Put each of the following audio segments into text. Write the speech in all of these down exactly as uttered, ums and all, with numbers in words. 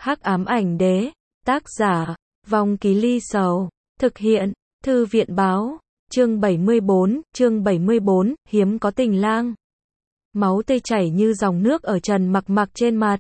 Hắc ám ảnh đế, tác giả, Vong Ký Ly Sầu, thực hiện, Thư viện báo, chương bảy mươi bốn, chương bảy mươi bốn, hiếm có tình lang. Máu tươi chảy như dòng nước ở Trần Mặc Mặc trên mặt.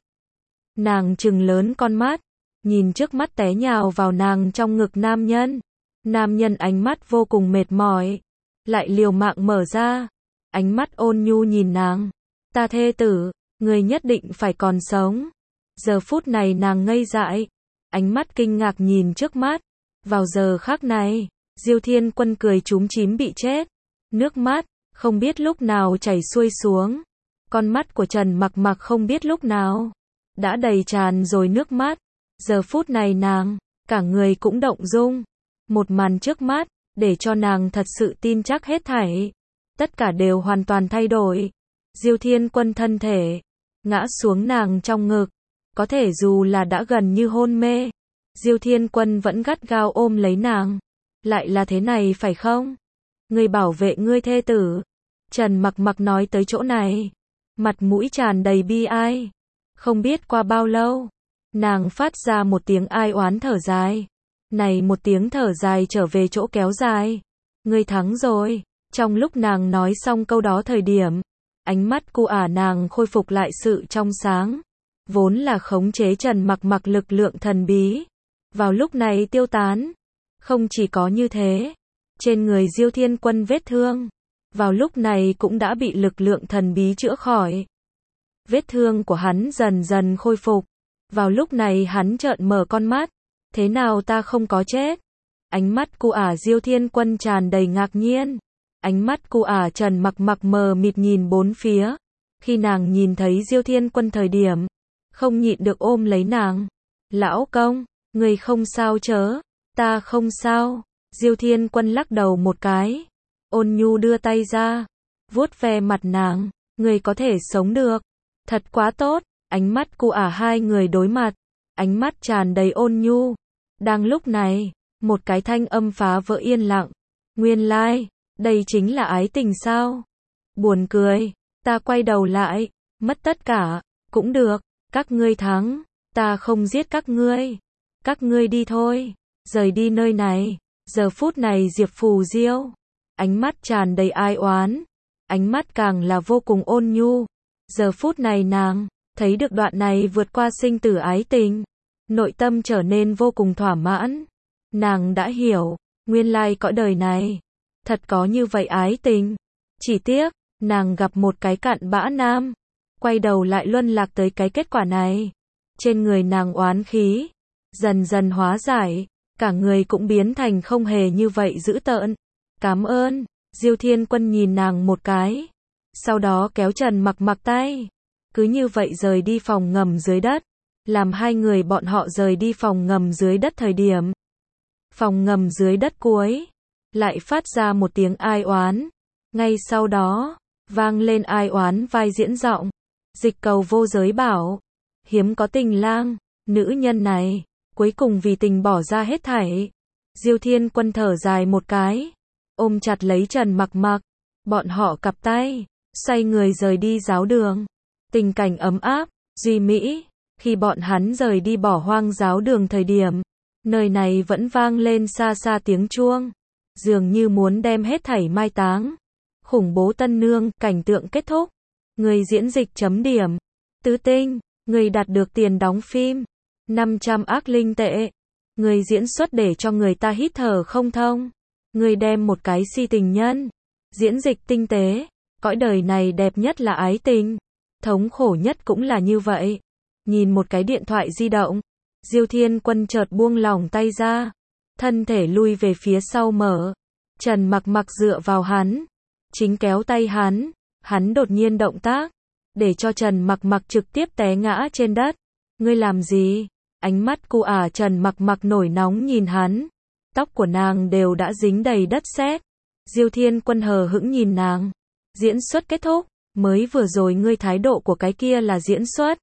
Nàng trừng lớn con mắt, nhìn trước mắt té nhào vào nàng trong ngực nam nhân. Nam nhân ánh mắt vô cùng mệt mỏi, lại liều mạng mở ra, ánh mắt ôn nhu nhìn nàng. Ta thê tử, người nhất định phải còn sống. Giờ phút này nàng ngây dại, ánh mắt kinh ngạc nhìn trước mắt. Vào giờ khắc này, Diêu Thiên Quân cười chúm chím bị chết. Nước mắt, không biết lúc nào chảy xuôi xuống. Con mắt của Trần Mặc Mặc không biết lúc nào đã đầy tràn rồi nước mắt. Giờ phút này nàng, cả người cũng động dung. Một màn trước mắt, để cho nàng thật sự tin chắc hết thảy. Tất cả đều hoàn toàn thay đổi. Diêu Thiên Quân thân thể ngã xuống nàng trong ngực. Có thể dù là đã gần như hôn mê, Diêu Thiên Quân vẫn gắt gao ôm lấy nàng. Lại là thế này phải không? Người bảo vệ ngươi thê tử. Trần Mặc Mặc nói tới chỗ này, mặt mũi tràn đầy bi ai. Không biết qua bao lâu, nàng phát ra một tiếng ai oán thở dài. Này một tiếng thở dài trở về chỗ kéo dài. Ngươi thắng rồi. Trong lúc nàng nói xong câu đó thời điểm, ánh mắt cu ả nàng khôi phục lại sự trong sáng. Vốn là khống chế Trần Mặc Mặc lực lượng thần bí, vào lúc này tiêu tán. Không chỉ có như thế, trên người Diêu Thiên Quân vết thương, vào lúc này cũng đã bị lực lượng thần bí chữa khỏi. Vết thương của hắn dần dần khôi phục. Vào lúc này hắn trợn mở con mắt. Thế nào ta không có chết? Ánh mắt cu ả Diêu Thiên Quân tràn đầy ngạc nhiên. Ánh mắt cu ả Trần Mặc Mặc mờ mịt nhìn bốn phía. Khi nàng nhìn thấy Diêu Thiên Quân thời điểm, không nhịn được ôm lấy nàng. Lão công, người không sao chớ? Ta không sao. Diêu Thiên Quân lắc đầu một cái. Ôn nhu đưa tay ra, vuốt ve mặt nàng. Người có thể sống được. Thật quá tốt. Ánh mắt cu ả hai người đối mặt. Ánh mắt tràn đầy ôn nhu. Đang lúc này, một cái thanh âm phá vỡ yên lặng. Nguyên lai, like, đây chính là ái tình sao? Buồn cười. Ta quay đầu lại, mất tất cả, cũng được. Các ngươi thắng, ta không giết các ngươi. Các ngươi đi thôi, rời đi nơi này. Giờ phút này Diệp Phù Diêu, ánh mắt tràn đầy ai oán, ánh mắt càng là vô cùng ôn nhu. Giờ phút này nàng thấy được đoạn này vượt qua sinh tử ái tình, nội tâm trở nên vô cùng thỏa mãn. Nàng đã hiểu, nguyên lai cõi đời này thật có như vậy ái tình. Chỉ tiếc, nàng gặp một cái cặn bã nam, quay đầu lại luân lạc tới cái kết quả này. Trên người nàng oán khí dần dần hóa giải, cả người cũng biến thành không hề như vậy dữ tợn. Cảm ơn. Diêu Thiên Quân nhìn nàng một cái, sau đó kéo Trần Mặc Mặc tay, cứ như vậy rời đi phòng ngầm dưới đất. Làm hai người bọn họ rời đi phòng ngầm dưới đất thời điểm, phòng ngầm dưới đất cuối lại phát ra một tiếng ai oán. Ngay sau đó, vang lên ai oán vai diễn giọng. Dịch Cầu vô giới bảo, hiếm có tình lang, nữ nhân này cuối cùng vì tình bỏ ra hết thảy. Diêu Thiên Quân thở dài một cái, ôm chặt lấy Trần Mặc Mặc. Bọn họ cặp tay, xoay người rời đi giáo đường. Tình cảnh ấm áp, duy mỹ. Khi bọn hắn rời đi bỏ hoang giáo đường thời điểm, nơi này vẫn vang lên xa xa tiếng chuông, dường như muốn đem hết thảy mai táng. Khủng bố tân nương, cảnh tượng kết thúc. Người diễn dịch chấm điểm. Tứ tinh, người đạt được tiền đóng phim năm trăm ác linh tệ. Người diễn xuất để cho người ta hít thở không thông. Người đem một cái si tình nhân. Diễn dịch tinh tế. Cõi đời này đẹp nhất là ái tình, thống khổ nhất cũng là như vậy. Nhìn một cái điện thoại di động, Diêu Thiên Quân chợt buông lỏng tay ra, thân thể lui về phía sau mở. Trần Mặc Mặc dựa vào hắn, chính kéo tay hắn. Hắn đột nhiên động tác, để cho Trần Mặc Mặc trực tiếp té ngã trên đất. Ngươi làm gì? Ánh mắt cu ả Trần Mặc Mặc nổi nóng nhìn hắn. Tóc của nàng đều đã dính đầy đất sét. Diêu Thiên Quân hờ hững nhìn nàng. Diễn xuất kết thúc, mới vừa rồi ngươi thái độ của cái kia là diễn xuất.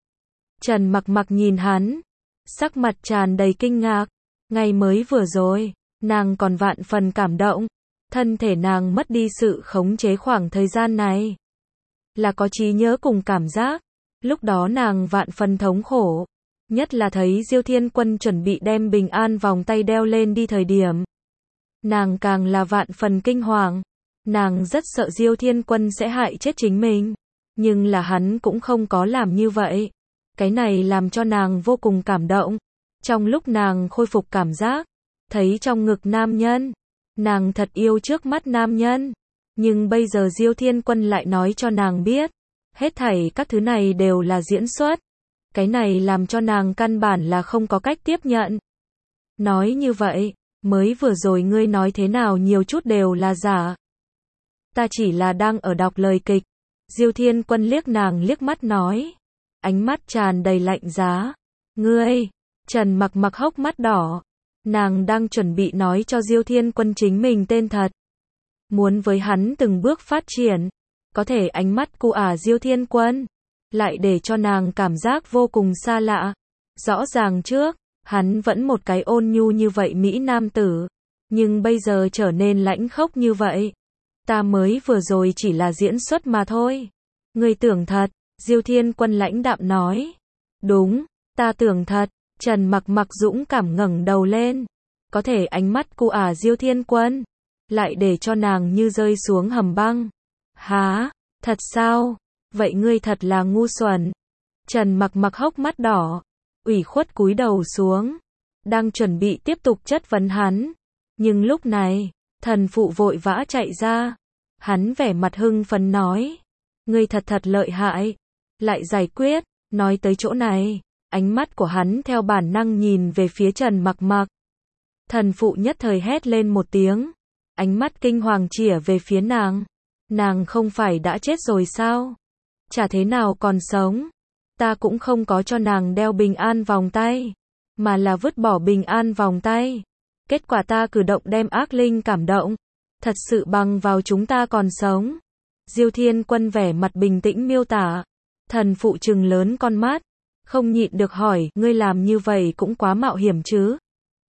Trần Mặc Mặc nhìn hắn, sắc mặt tràn đầy kinh ngạc. Ngay mới vừa rồi, nàng còn vạn phần cảm động. Thân thể nàng mất đi sự khống chế khoảng thời gian này, là có trí nhớ cùng cảm giác. Lúc đó nàng vạn phần thống khổ, Nhất là thấy Diêu Thiên Quân chuẩn bị đem bình an vòng tay đeo lên đi thời điểm. Nàng càng là vạn phần kinh hoàng. Nàng rất sợ Diêu Thiên Quân sẽ hại chết chính mình. Nhưng là hắn cũng không có làm như vậy. Cái này làm cho nàng vô cùng cảm động. Trong lúc nàng khôi phục cảm giác, thấy trong ngực nam nhân, nàng thật yêu trước mắt nam nhân. Nhưng bây giờ Diêu Thiên Quân lại nói cho nàng biết, hết thảy các thứ này đều là diễn xuất. Cái này làm cho nàng căn bản là không có cách tiếp nhận. Nói như vậy, mới vừa rồi ngươi nói thế nào nhiều chút đều là giả. Ta chỉ là đang ở đọc lời kịch. Diêu Thiên Quân liếc nàng liếc mắt nói. Ánh mắt tràn đầy lạnh giá. Ngươi, Trần Mặc Mặc hốc mắt đỏ. Nàng đang chuẩn bị nói cho Diêu Thiên Quân chính mình tên thật. Muốn với hắn từng bước phát triển. Có thể ánh mắt cu ả Diêu Thiên Quân lại để cho nàng cảm giác vô cùng xa lạ. Rõ ràng trước, hắn vẫn một cái ôn nhu như vậy mỹ nam tử. Nhưng bây giờ trở nên lãnh khốc như vậy. Ta mới vừa rồi chỉ là diễn xuất mà thôi. Ngươi tưởng thật, Diêu Thiên Quân lãnh đạm nói. Đúng, ta tưởng thật. Trần Mặc Mặc dũng cảm ngẩng đầu lên. Có thể ánh mắt cu ả Diêu Thiên Quân lại để cho nàng như rơi xuống hầm băng. Hả? Thật sao? Vậy ngươi thật là ngu xuẩn. Trần Mặc Mặc hốc mắt đỏ, ủy khuất cúi đầu xuống, đang chuẩn bị tiếp tục chất vấn hắn. Nhưng lúc này, thần phụ vội vã chạy ra. Hắn vẻ mặt hưng phấn nói. Ngươi thật thật lợi hại. Lại giải quyết. Nói tới chỗ này, ánh mắt của hắn theo bản năng nhìn về phía Trần Mặc Mặc. Thần phụ nhất thời hét lên một tiếng. Ánh mắt kinh hoàng chĩa về phía nàng. Nàng không phải đã chết rồi sao? Chả thế nào còn sống. Ta cũng không có cho nàng đeo bình an vòng tay, mà là vứt bỏ bình an vòng tay. Kết quả ta cử động đem ác linh cảm động. Thật sự bằng vào chúng ta còn sống. Diêu Thiên Quân vẻ mặt bình tĩnh miêu tả. Thần phụ trừng lớn con mắt, không nhịn được hỏi, ngươi làm như vậy cũng quá mạo hiểm chứ.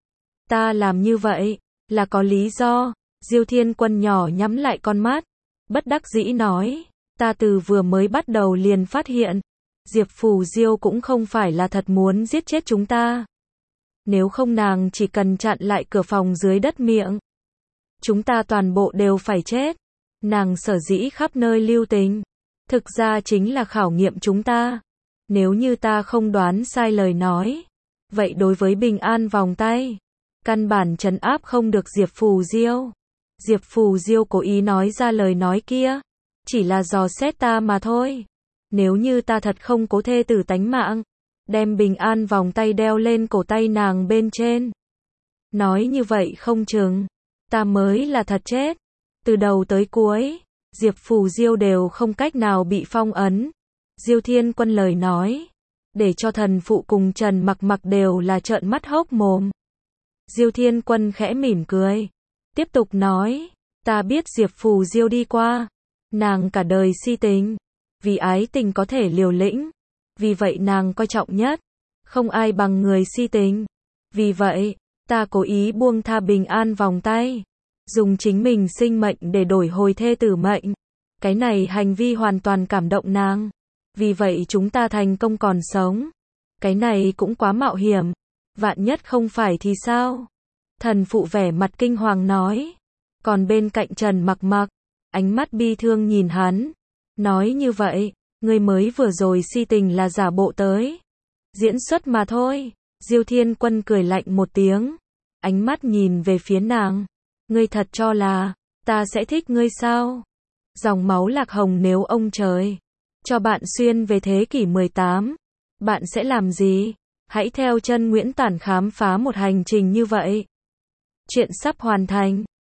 Ta làm như vậy, là có lý do. Diêu Thiên Quân nhỏ nhắm lại con mắt, bất đắc dĩ nói, ta từ vừa mới bắt đầu liền phát hiện, Diệp Phù Diêu cũng không phải là thật muốn giết chết chúng ta. Nếu không nàng chỉ cần chặn lại cửa phòng dưới đất miệng, chúng ta toàn bộ đều phải chết. Nàng sở dĩ khắp nơi lưu tình, thực ra chính là khảo nghiệm chúng ta. Nếu như ta không đoán sai lời nói, vậy đối với bình an vòng tay, căn bản trấn áp không được Diệp Phù Diêu. Diệp Phù Diêu cố ý nói ra lời nói kia, chỉ là dò xét ta mà thôi. Nếu như ta thật không cố thê tử tánh mạng, đem bình an vòng tay đeo lên cổ tay nàng bên trên. Nói như vậy không chừng, ta mới là thật chết. Từ đầu tới cuối, Diệp Phù Diêu đều không cách nào bị phong ấn. Diêu Thiên Quân lời nói, để cho thần phụ cùng Trần Mặc Mặc đều là trợn mắt hốc mồm. Diêu Thiên Quân khẽ mỉm cười, tiếp tục nói, ta biết Diệp Phù Diêu đi qua, nàng cả đời si tình, vì ái tình có thể liều lĩnh, vì vậy nàng coi trọng nhất, không ai bằng người si tình. Vì vậy, ta cố ý buông tha bình an vòng tay, dùng chính mình sinh mệnh để đổi hồi thê tử mệnh. Cái này hành vi hoàn toàn cảm động nàng. Vì vậy chúng ta thành công còn sống. Cái này cũng quá mạo hiểm. Vạn nhất không phải thì sao? Thần phụ vẻ mặt kinh hoàng nói. Còn bên cạnh Trần Mặc Mặc, ánh mắt bi thương nhìn hắn. Nói như vậy, ngươi mới vừa rồi si tình là giả bộ tới. Diễn xuất mà thôi. Diêu Thiên Quân cười lạnh một tiếng. Ánh mắt nhìn về phía nàng. Ngươi thật cho là, ta sẽ thích ngươi sao? Dòng máu lạc hồng nếu ông trời cho bạn xuyên về thế kỷ mười tám, bạn sẽ làm gì? Hãy theo chân Nguyễn Tản khám phá một hành trình như vậy. Chuyện sắp hoàn thành.